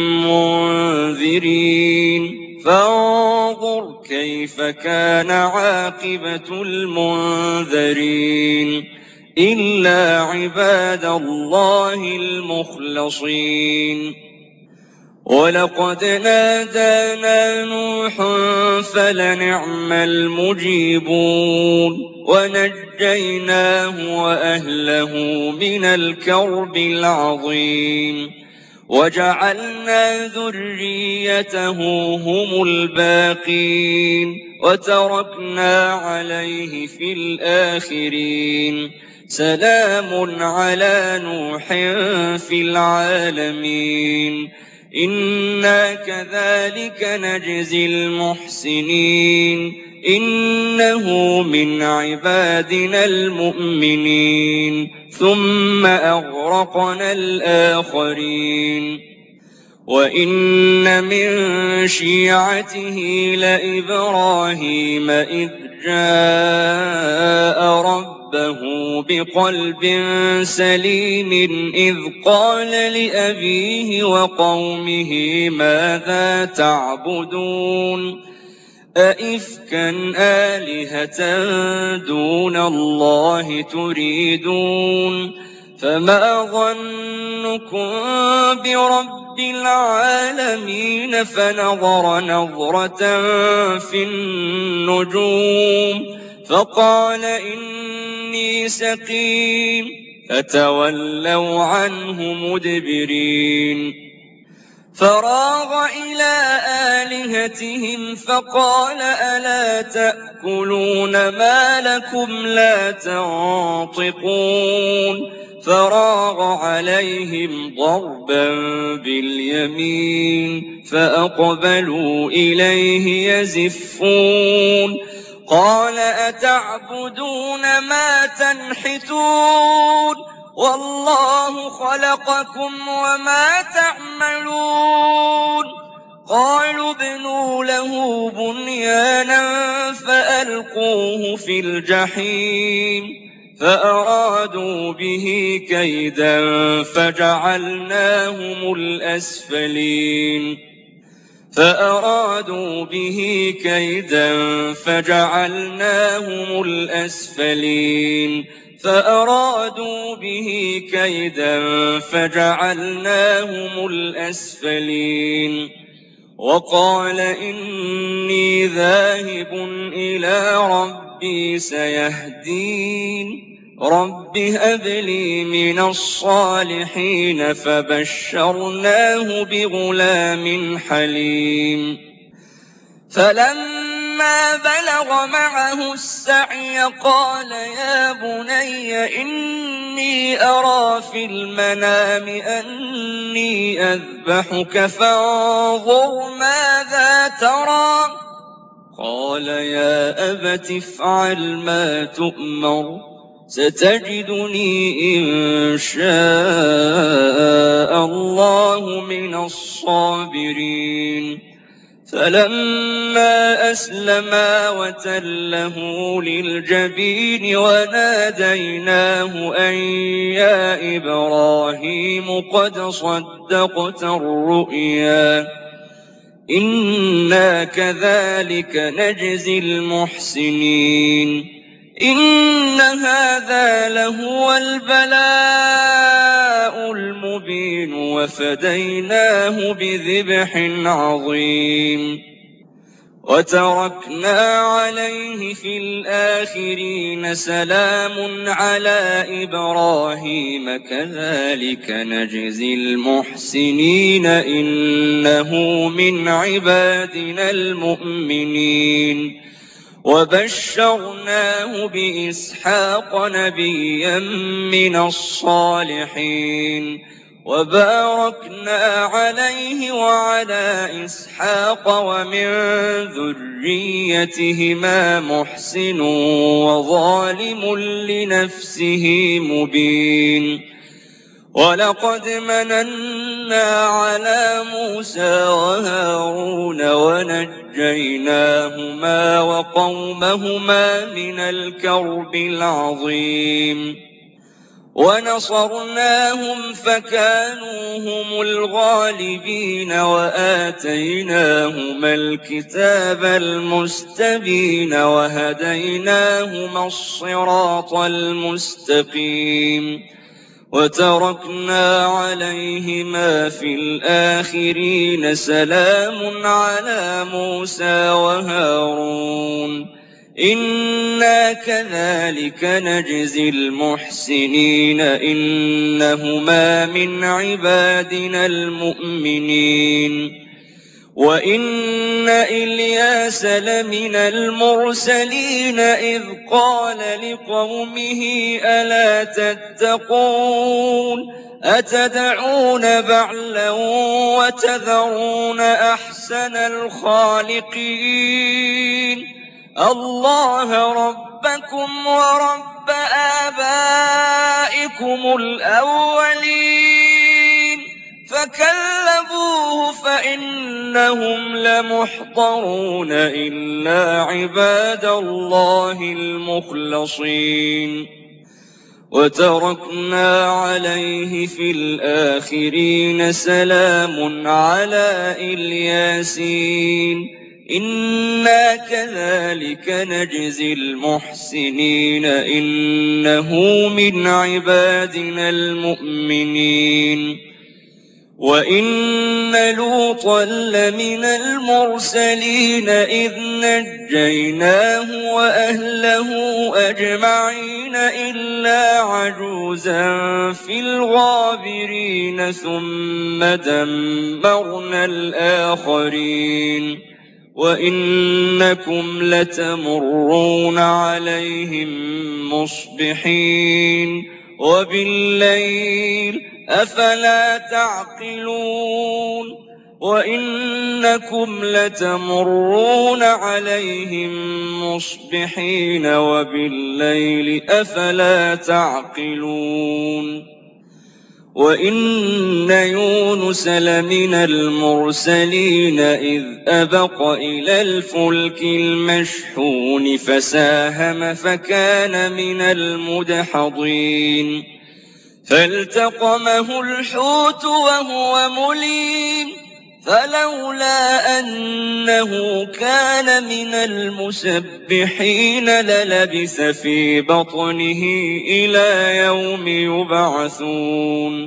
[SPEAKER 1] منذرين فانظر كيف كان عاقبة المنذرين إلا عباد الله المخلصين ولقد نادانا نوح فلنعم المجيبون ونجيناه وأهله من الكرب العظيم وجعلنا ذريته هم الباقين وتركنا عليه في الآخرين سلام على نوح في العالمين إنا كذلك نجزي المحسنين إنه من عبادنا المؤمنين ثم أغرقنا الآخرين وإن من شيعته لإبراهيم إذ جاء ربه بقلب سليم إذ قال لأبيه وقومه ماذا تعبدون أئفكا آلهة دون الله تريدون فما ظنكم برب العالمين فنظر نظرة في النجوم فقال إني سقيم فتولوا عنه مدبرين فراغ إلى آلهتهم فقال ألا تأكلون ما لكم لا تنطقون فراغ عليهم ضربا باليمين فأقبلوا إليه يزفون قال أتعبدون ما تنحتون والله خلقكم وما تعملون قالوا ابنوا له بنيانا فألقوه في الجحيم فأرادوا به كيدا فجعلناهم الأسفلين فأرادوا به كيدا فجعلناهم الأسفلين فأرادوا به كيدا فجعلناهم الأسفلين وقال إني ذاهب إلى ربي سيهدين رب هب لي من الصالحين فبشرناه بغلام حليم فلما بلغ معه السعي قال يا بني إني أرى في المنام أني أذبحك فانظر ماذا ترى قال يا أبت افعل ما تؤمر ستجدني إن شاء الله من الصابرين فلما أسلما وتله للجبين وناديناه أن يا إبراهيم قد صدقت الرؤيا إنا كذلك نجزي المحسنين إن هذا لهو البلاء المبين وفديناه بذبح عظيم وتركنا عليه في الآخرين سلام على إبراهيم كذلك نجزي المحسنين إنه من عبادنا المؤمنين وبشرناه بإسحاق نبيا من الصالحين وباركنا عليه وعلى إسحاق ومن ذريتهما محسن وظالم لنفسه مبين ولقد مننا على موسى وهارون ونجيناهما وقومهما من الكرب العظيم ونصرناهم فكانوا هم الغالبين وآتيناهما الكتاب المستبين وهديناهما الصراط المستقيم وتركنا عليهما في الآخرين سلام على موسى وهارون إنا كذلك نجزي المحسنين إنهما من عبادنا المؤمنين وإن إلياس لمن المرسلين إذ قال لقومه ألا تتقون أتدعون بعلا وتذرون أحسن الخالقين الله ربكم ورب آبائكم الأولين فكذبوه فإنهم لمحضرون إلا عباد الله المخلصين وتركنا عليه في الآخرين سلام على الياسين إنا كذلك نجزي المحسنين إنه من عبادنا المؤمنين وإن لوطا لمن المرسلين إذ نجيناه وأهله أجمعين إلا عجوزا في الغابرين ثم دمرنا الآخرين وإنكم لتمرون عليهم مصبحين وبالليل أفلا تعقلون وإنكم لتمرون عليهم مصبحين وبالليل أفلا تعقلون وإن يونس لمن المرسلين إذ أبق إلى الفلك المشحون فساهم فكان من المدحضين فالتقمه الحوت وهو مليم فلولا أنه كان من المسبحين للبث في بطنه إلى يوم يبعثون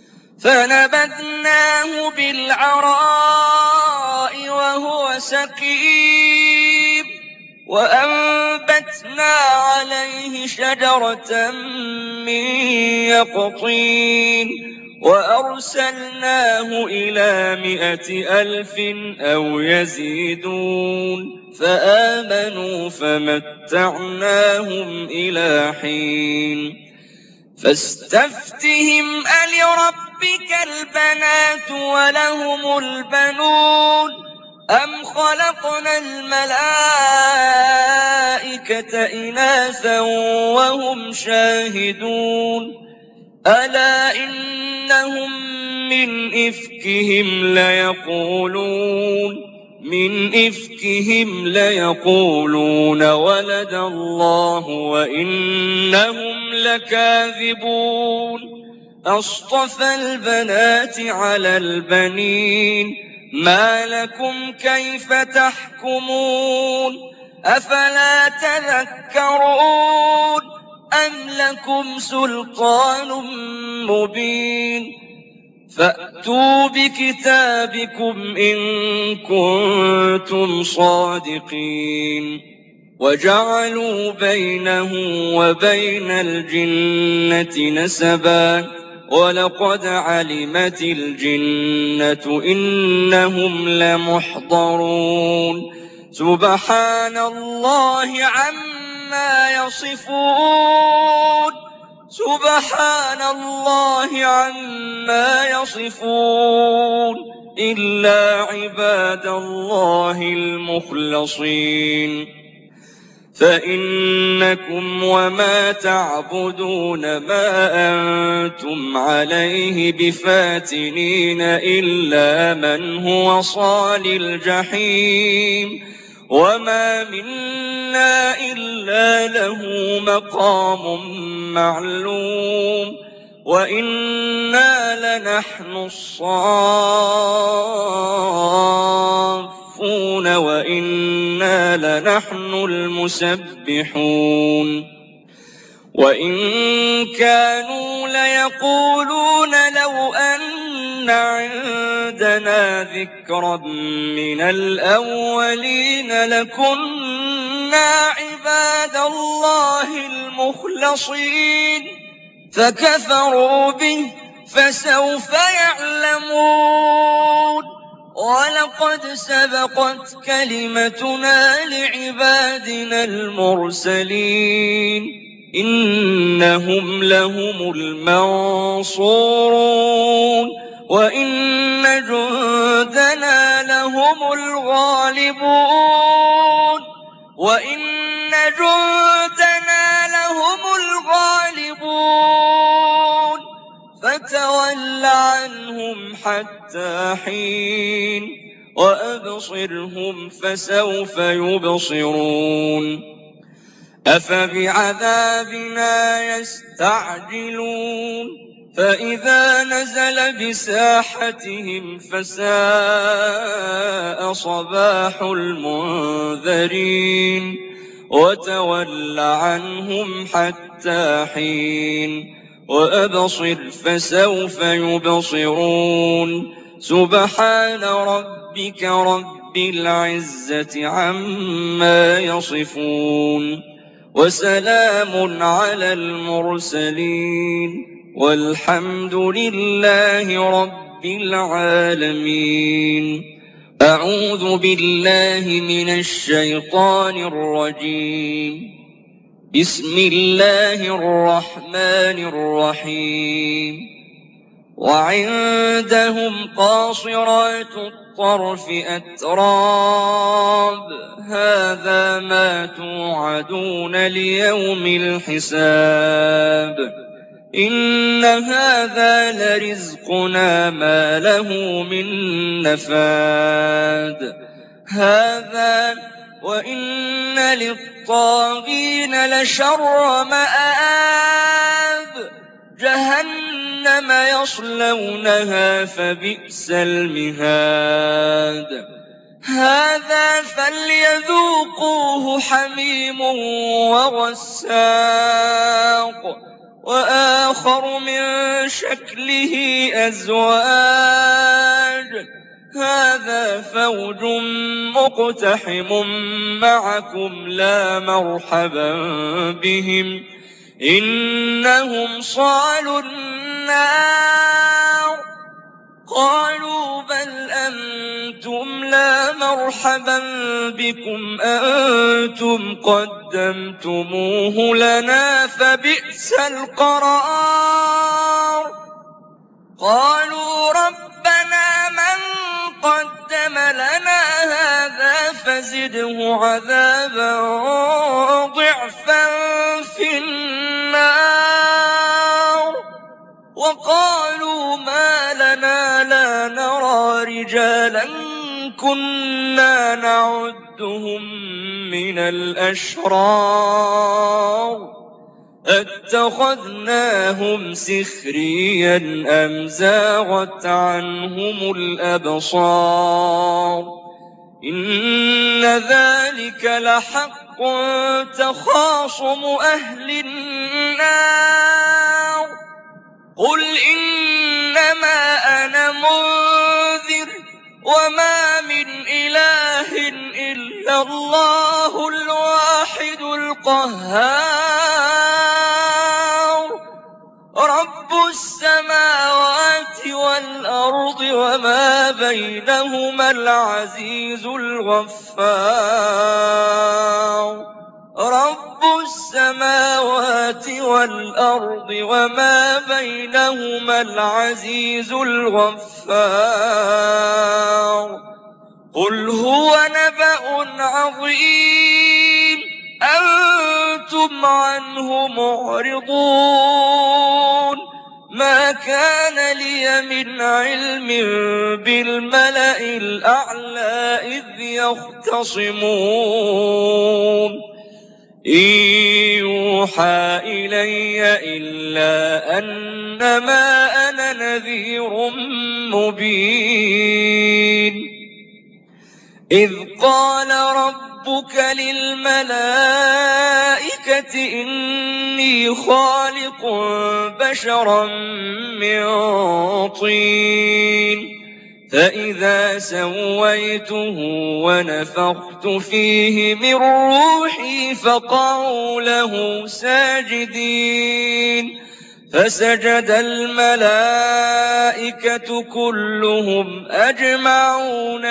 [SPEAKER 1] فنبذناه بالعراء وهو سقيم وأنبتنا عليه شجرة من يقطين وأرسلناه إلى 100,000 أو يزيدون فآمنوا فمتعناهم إلى حين فاستفتهم ألربك البنات ولهم البنون أم خلقنا الملائكة إناثا وهم شاهدون ألا إنهم من إفكهم ليقولون ولد الله وإنهم لكاذبون أصطفى البنات على البنين ما لكم كيف تحكمون أفلا تذكرون أم لكم سلطان مبين فأتوا بكتابكم إن كنتم صادقين وجعلوا بينه وبين الجنة نسبا ولقد علمت الجنة إنهم لمحضرون سبحان الله عما يصفون إلا عباد الله المخلصين فإنكم وما تعبدون ما أنتم عليه بفاتنين إلا من هو صال الجحيم وما منا إلا له مقام معلوم وإنا لنحن الصافون وإنا لنحن المسبحون وإن كانوا ليقولون لو أن عندنا ذكرا من الأولين لكنا عباد الله المخلصين فكفروا به فسوف يعلمون ولقد سبقت كلمتنا لعبادنا المرسلين إنهم لهم المنصورون وإن جندنا لهم الغالبون فتول عنهم حتى حين وأبصرهم فسوف يبصرون أفبعذابنا يستعجلون فإذا نزل بساحتهم فساء صباح المنذرين وتول عنهم حتى حين وأبصر فسوف يبصرون سبحان ربك رب العزة عما يصفون وسلام على المرسلين والحمد لله رب العالمين أعوذ بالله من الشيطان الرجيم بسم الله الرحمن الرحيم وعندهم قاصرات الطرف أتراب هذا ما توعدون ليوم الحساب إن هذا لرزقنا ما له من نفاد هذا وإن للطاغين لشر مآب جهنم جهنم يصلونها فبئس المهاد هذا فليذوقوه حميم وغساق وآخر من شكله أزواج هذا فوج مقتحم معكم لا مرحبا بهم إنهم صالوا النار قالوا بل أنتم لا مرحبا بكم أنتم قدمتموه لنا فبئس القرار قالوا ربنا من قدم لنا هذا فزده عذابا ضعفا في النار وقالوا ما لنا لا نرى رجالا كنا نعدهم من الأشرار أتخذناهم سخريا أم زاغت عنهم الأبصار إن ذلك لحق تخاصم أهل النار قل إنما أنا منذر وما من إله إلا الله الواحد القهار رب السماوات والأرض وما بينهما العزيز الغفار رب السماوات والأرض وما بينهما العزيز الغفار قل هو نبأ عظيم أنتم عنه معرضون ما كان لي من علم بالملأ الأعلى إذ يختصمون إن يوحى إلي إلا أنما أنا نذير مبين إذ قال ربك للملائكة إني خالق بشرا من طين فإذا سويته ونفخت فيه من روحي فقعوا له ساجدين فسجد الملائكة كلهم أجمعون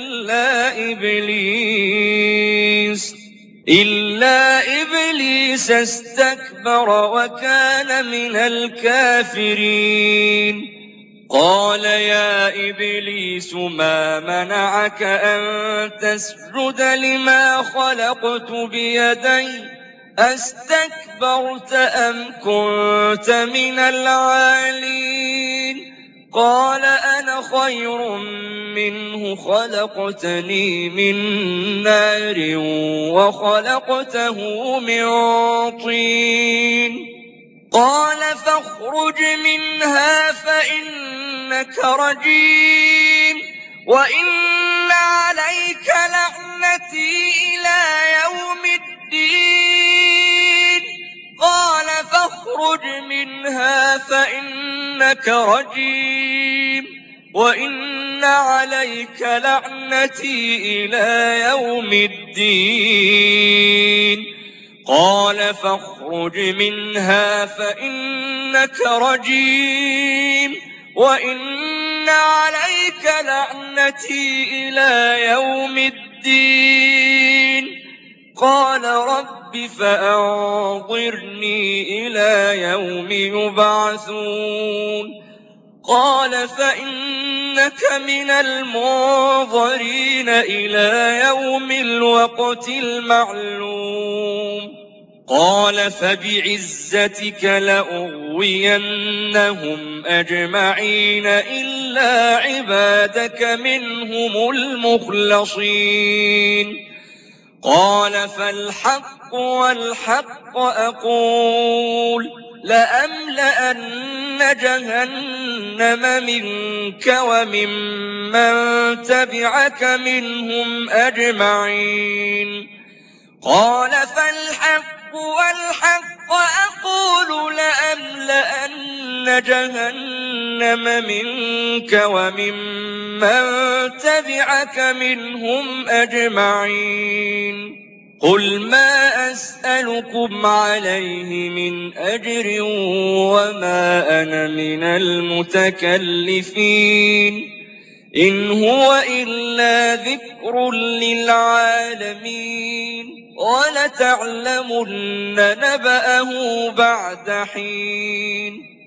[SPEAKER 1] إلا إبليس استكبر وكان من الكافرين قال يا إبليس ما منعك أن تسجد لما خلقت بيدي أستكبرت أم كنت من العالين قال أنا خير منه خلقتني من نار وخلقته من طين قال فاخرج منها فإنك رجيم وإن عليك لعنتي إلى يوم الدين قال فاخرج منها فإنك رجيم وإن عليك لعنتي إلى يوم الدين قال فاخرج منها فإنك رجيم وإن عليك لعنتي إلى يوم الدين قال رب فأنظرني إلى يوم يبعثون قال فإنك من المنظرين إلى يوم الوقت المعلوم قال فبعزتك لأغوينهم أجمعين إلا عبادك منهم المخلصين قال فالحق والحق أقول لأملأن جهنم منك وممن تبعك منهم أجمعين قال فالحق والحق أقول لأملأن جهنم منك وممن تبعك منهم أجمعين قل ما أسألكم عليه من أجر وما أنا من المتكلفين إن هو إلا ذكر للعالمين ولتعلمن نبأه بعد حين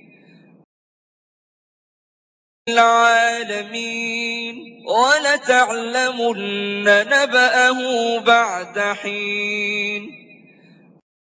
[SPEAKER 1] ولتعلمن نبأه بعد حين